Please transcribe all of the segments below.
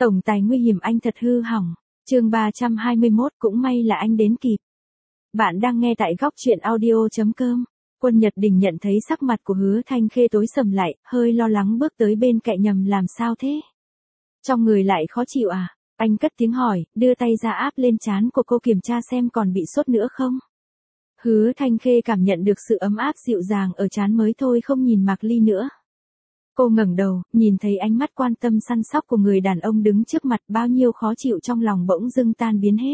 Tổng tài nguy hiểm anh thật hư hỏng. Chương 321 cũng may là anh đến kịp. Bạn đang nghe tại góc truyện audio.com. Quân Nhật Đình nhận thấy sắc mặt của Hứa Thanh Khê tối sầm lại, hơi lo lắng bước tới bên cạnh nhầm làm sao thế? Trong người lại khó chịu à? Anh cất tiếng hỏi, đưa tay ra áp lên trán của cô kiểm tra xem còn bị sốt nữa không? Hứa Thanh Khê cảm nhận được sự ấm áp dịu dàng ở trán mới thôi không nhìn Mạc Ly nữa. Cô ngẩng đầu, nhìn thấy ánh mắt quan tâm săn sóc của người đàn ông đứng trước mặt, bao nhiêu khó chịu trong lòng bỗng dưng tan biến hết.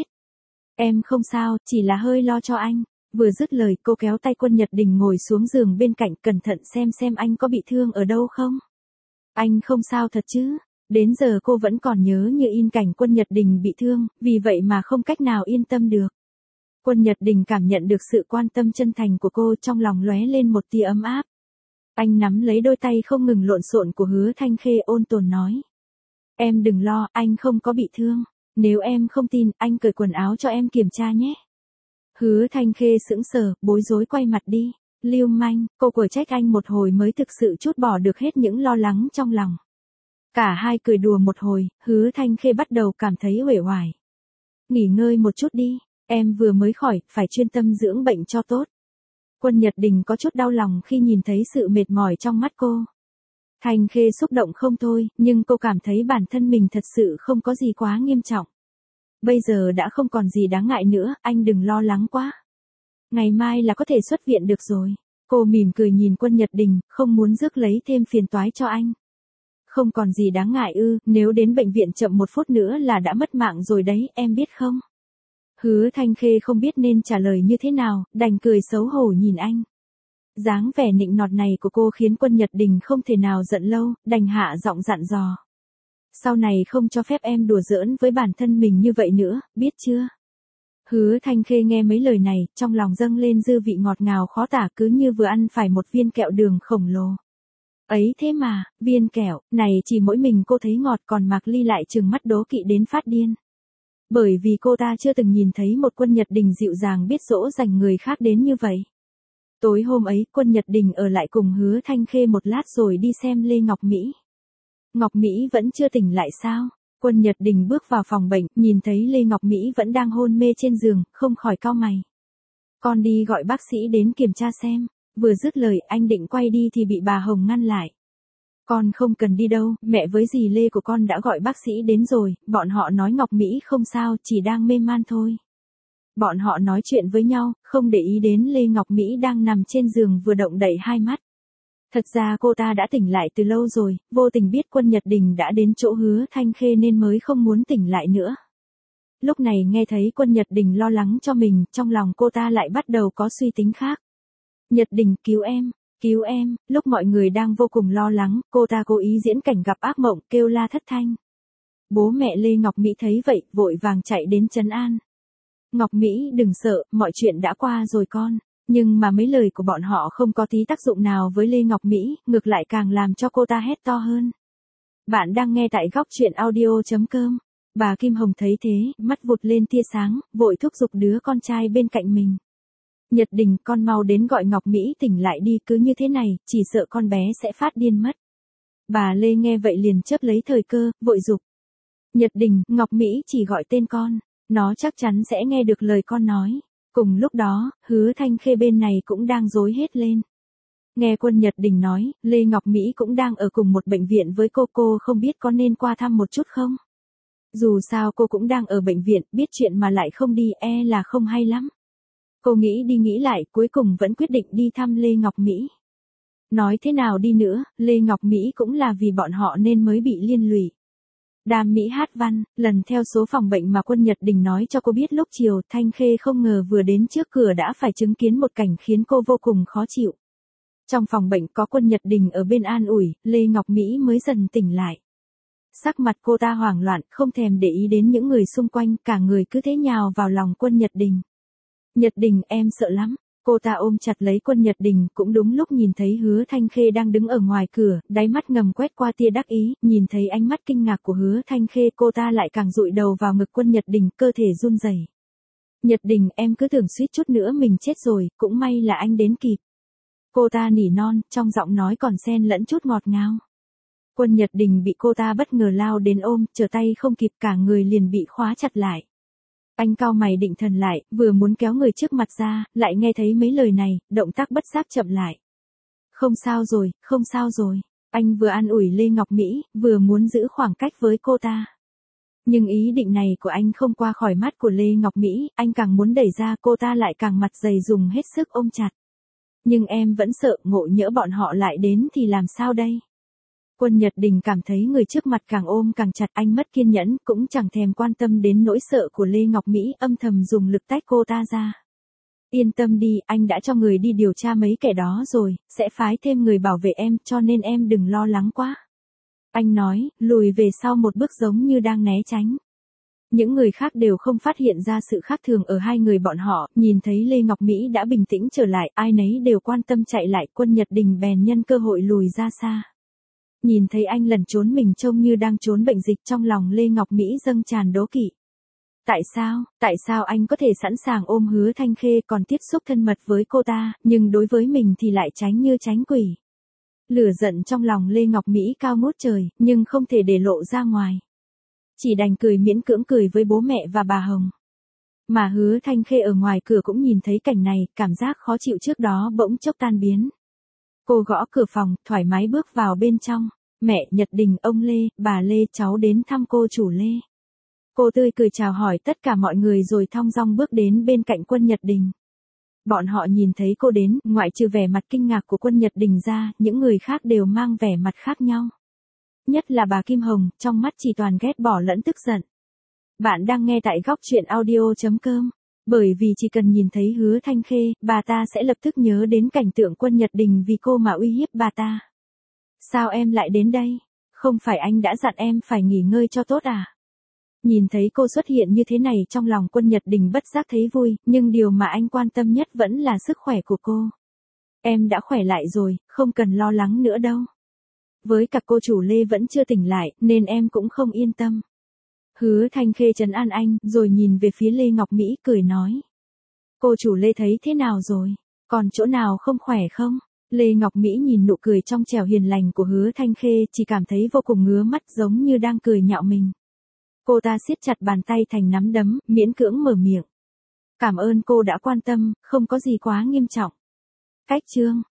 Em không sao, chỉ là hơi lo cho anh. Vừa dứt lời cô kéo tay Quân Nhật Đình ngồi xuống giường bên cạnh cẩn thận xem anh có bị thương ở đâu không. Anh không sao thật chứ? Đến giờ cô vẫn còn nhớ như in cảnh Quân Nhật Đình bị thương, vì vậy mà không cách nào yên tâm được. Quân Nhật Đình cảm nhận được sự quan tâm chân thành của cô, trong lòng lóe lên một tia ấm áp. Anh nắm lấy đôi tay không ngừng lộn xộn của Hứa Thanh Khê ôn tồn nói. Em đừng lo, anh không có bị thương. Nếu em không tin, anh cởi quần áo cho em kiểm tra nhé. Hứa Thanh Khê sững sờ, bối rối quay mặt đi. Lưu manh, cô quở trách anh một hồi mới thực sự trút bỏ được hết những lo lắng trong lòng. Cả hai cười đùa một hồi, Hứa Thanh Khê bắt đầu cảm thấy uể oải. Nghỉ ngơi một chút đi, em vừa mới khỏi, phải chuyên tâm dưỡng bệnh cho tốt. Quân Nhật Đình có chút đau lòng khi nhìn thấy sự mệt mỏi trong mắt cô. Thanh Khê xúc động không thôi, nhưng cô cảm thấy bản thân mình thật sự không có gì quá nghiêm trọng. Bây giờ đã không còn gì đáng ngại nữa, anh đừng lo lắng quá. Ngày mai là có thể xuất viện được rồi. Cô mỉm cười nhìn Quân Nhật Đình, không muốn rước lấy thêm phiền toái cho anh. Không còn gì đáng ngại ư, nếu đến bệnh viện chậm 1 phút nữa là đã mất mạng rồi đấy, em biết không? Hứa Thanh Khê không biết nên trả lời như thế nào, đành cười xấu hổ nhìn anh. Dáng vẻ nịnh nọt này của cô khiến Quân Nhật Đình không thể nào giận lâu, đành hạ giọng dặn dò. Sau này không cho phép em đùa giỡn với bản thân mình như vậy nữa, biết chưa? Hứa Thanh Khê nghe mấy lời này, trong lòng dâng lên dư vị ngọt ngào khó tả, cứ như vừa ăn phải một viên kẹo đường khổng lồ. Ấy thế mà, viên kẹo, này chỉ mỗi mình cô thấy ngọt, còn Mạc Ly lại trừng mắt đố kỵ đến phát điên. Bởi vì cô ta chưa từng nhìn thấy một Quân Nhật Đình dịu dàng biết dỗ dành người khác đến như vậy. Tối hôm ấy, Quân Nhật Đình ở lại cùng Hứa Thanh Khê một lát rồi đi xem Lê Ngọc Mỹ. Ngọc Mỹ vẫn chưa tỉnh lại sao? Quân Nhật Đình bước vào phòng bệnh, nhìn thấy Lê Ngọc Mỹ vẫn đang hôn mê trên giường, không khỏi cau mày. Con đi gọi bác sĩ đến kiểm tra xem. Vừa dứt lời, anh định quay đi thì bị bà Hồng ngăn lại. Con không cần đi đâu, mẹ với dì Lê của con đã gọi bác sĩ đến rồi, bọn họ nói Ngọc Mỹ không sao, chỉ đang mê man thôi. Bọn họ nói chuyện với nhau, không để ý đến Lê Ngọc Mỹ đang nằm trên giường vừa động đậy hai mắt. Thật ra cô ta đã tỉnh lại từ lâu rồi, vô tình biết Quân Nhật Đình đã đến chỗ Hứa Thanh Khê nên mới không muốn tỉnh lại nữa. Lúc này nghe thấy Quân Nhật Đình lo lắng cho mình, trong lòng cô ta lại bắt đầu có suy tính khác. Nhật Đình, cứu em, lúc mọi người đang vô cùng lo lắng, cô ta cố ý diễn cảnh gặp ác mộng, kêu la thất thanh. Bố mẹ Lê Ngọc Mỹ thấy vậy, vội vàng chạy đến trấn an. Ngọc Mỹ đừng sợ, mọi chuyện đã qua rồi con. Nhưng mà mấy lời của bọn họ không có tí tác dụng nào với Lê Ngọc Mỹ, ngược lại càng làm cho cô ta hét to hơn. Bạn đang nghe tại góc truyện audio.com. Bà Kim Hồng thấy thế, mắt vụt lên tia sáng, vội thúc giục đứa con trai bên cạnh mình. Nhật Đình, con mau đến gọi Ngọc Mỹ tỉnh lại đi, cứ như thế này, chỉ sợ con bé sẽ phát điên mất. Bà Lê nghe vậy liền chớp lấy thời cơ, vội giục. Nhật Đình, Ngọc Mỹ chỉ gọi tên con, nó chắc chắn sẽ nghe được lời con nói. Cùng lúc đó, Hứa Thanh Khê bên này cũng đang rối hết lên. Nghe Quân Nhật Đình nói, Lê Ngọc Mỹ cũng đang ở cùng một bệnh viện với cô không biết có nên qua thăm một chút không? Dù sao cô cũng đang ở bệnh viện, biết chuyện mà lại không đi là không hay lắm. Cô nghĩ đi nghĩ lại, cuối cùng vẫn quyết định đi thăm Lê Ngọc Mỹ. Nói thế nào đi nữa, Lê Ngọc Mỹ cũng là vì bọn họ nên mới bị liên lụy. Đàm Mỹ Hát Văn, lần theo số phòng bệnh mà Quân Nhật Đình nói cho cô biết lúc chiều, Thanh Khê không ngờ vừa đến trước cửa đã phải chứng kiến một cảnh khiến cô vô cùng khó chịu. Trong phòng bệnh có Quân Nhật Đình ở bên an ủi, Lê Ngọc Mỹ mới dần tỉnh lại. Sắc mặt cô ta hoảng loạn, không thèm để ý đến những người xung quanh, cả người cứ thế nhào vào lòng Quân Nhật Đình. Nhật Đình, em sợ lắm. Cô ta ôm chặt lấy Quân Nhật Đình, cũng đúng lúc nhìn thấy Hứa Thanh Khê đang đứng ở ngoài cửa, đáy mắt ngầm quét qua tia đắc ý, nhìn thấy ánh mắt kinh ngạc của Hứa Thanh Khê, cô ta lại càng dụi đầu vào ngực Quân Nhật Đình, cơ thể run rẩy. Nhật Đình, em cứ tưởng suýt chút nữa mình chết rồi, cũng may là anh đến kịp. Cô ta nỉ non, trong giọng nói còn xen lẫn chút ngọt ngào. Quân Nhật Đình bị cô ta bất ngờ lao đến ôm, trở tay không kịp cả người liền bị khóa chặt lại. Anh cau mày định thần lại, vừa muốn kéo người trước mặt ra, lại nghe thấy mấy lời này, động tác bất giác chậm lại. Không sao rồi, không sao rồi. Anh vừa an ủi Lê Ngọc Mỹ, vừa muốn giữ khoảng cách với cô ta. Nhưng ý định này của anh không qua khỏi mắt của Lê Ngọc Mỹ, anh càng muốn đẩy ra cô ta lại càng mặt dày dùng hết sức ôm chặt. Nhưng em vẫn sợ ngộ nhỡ bọn họ lại đến thì làm sao đây? Quân Nhật Đình cảm thấy người trước mặt càng ôm càng chặt, anh mất kiên nhẫn, cũng chẳng thèm quan tâm đến nỗi sợ của Lê Ngọc Mỹ, âm thầm dùng lực tách cô ta ra. Yên tâm đi, anh đã cho người đi điều tra mấy kẻ đó rồi, sẽ phái thêm người bảo vệ em, cho nên em đừng lo lắng quá. Anh nói, lùi về sau một bước giống như đang né tránh. Những người khác đều không phát hiện ra sự khác thường ở hai người bọn họ, nhìn thấy Lê Ngọc Mỹ đã bình tĩnh trở lại, ai nấy đều quan tâm chạy lại, Quân Nhật Đình bèn nhân cơ hội lùi ra xa. Nhìn thấy anh lẩn trốn mình trông như đang trốn bệnh dịch, trong lòng Lê Ngọc Mỹ dâng tràn đố kỵ. Tại sao anh có thể sẵn sàng ôm Hứa Thanh Khê còn tiếp xúc thân mật với cô ta, nhưng đối với mình thì lại tránh như tránh quỷ. Lửa giận trong lòng Lê Ngọc Mỹ cao ngút trời, nhưng không thể để lộ ra ngoài. Chỉ đành cười miễn cưỡng cười với bố mẹ và bà Hồng. Mà Hứa Thanh Khê ở ngoài cửa cũng nhìn thấy cảnh này, cảm giác khó chịu trước đó bỗng chốc tan biến. Cô gõ cửa phòng, thoải mái bước vào bên trong. Mẹ Nhật Đình, ông Lê, bà Lê, cháu đến thăm cô chủ Lê. Cô tươi cười chào hỏi tất cả mọi người rồi thong dong bước đến bên cạnh Quân Nhật Đình. Bọn họ nhìn thấy cô đến, ngoại trừ vẻ mặt kinh ngạc của Quân Nhật Đình ra, những người khác đều mang vẻ mặt khác nhau. Nhất là bà Kim Hồng, trong mắt chỉ toàn ghét bỏ lẫn tức giận. Bạn đang nghe tại góc truyện audio.com. Bởi vì chỉ cần nhìn thấy Hứa Thanh Khê, bà ta sẽ lập tức nhớ đến cảnh tượng Quân Nhật Đình vì cô mà uy hiếp bà ta. Sao em lại đến đây? Không phải anh đã dặn em phải nghỉ ngơi cho tốt à? Nhìn thấy cô xuất hiện như thế này trong lòng Quân Nhật Đình bất giác thấy vui, nhưng điều mà anh quan tâm nhất vẫn là sức khỏe của cô. Em đã khỏe lại rồi, không cần lo lắng nữa đâu. Với cả cô chủ Lê vẫn chưa tỉnh lại, nên em cũng không yên tâm. Hứa Thanh Khê trấn an anh, rồi nhìn về phía Lê Ngọc Mỹ cười nói. Cô chủ Lê thấy thế nào rồi? Còn chỗ nào không khỏe không? Lê Ngọc Mỹ nhìn nụ cười trong trẻo hiền lành của Hứa Thanh Khê, chỉ cảm thấy vô cùng ngứa mắt giống như đang cười nhạo mình. Cô ta siết chặt bàn tay thành nắm đấm, miễn cưỡng mở miệng. Cảm ơn cô đã quan tâm, không có gì quá nghiêm trọng. Cách chương.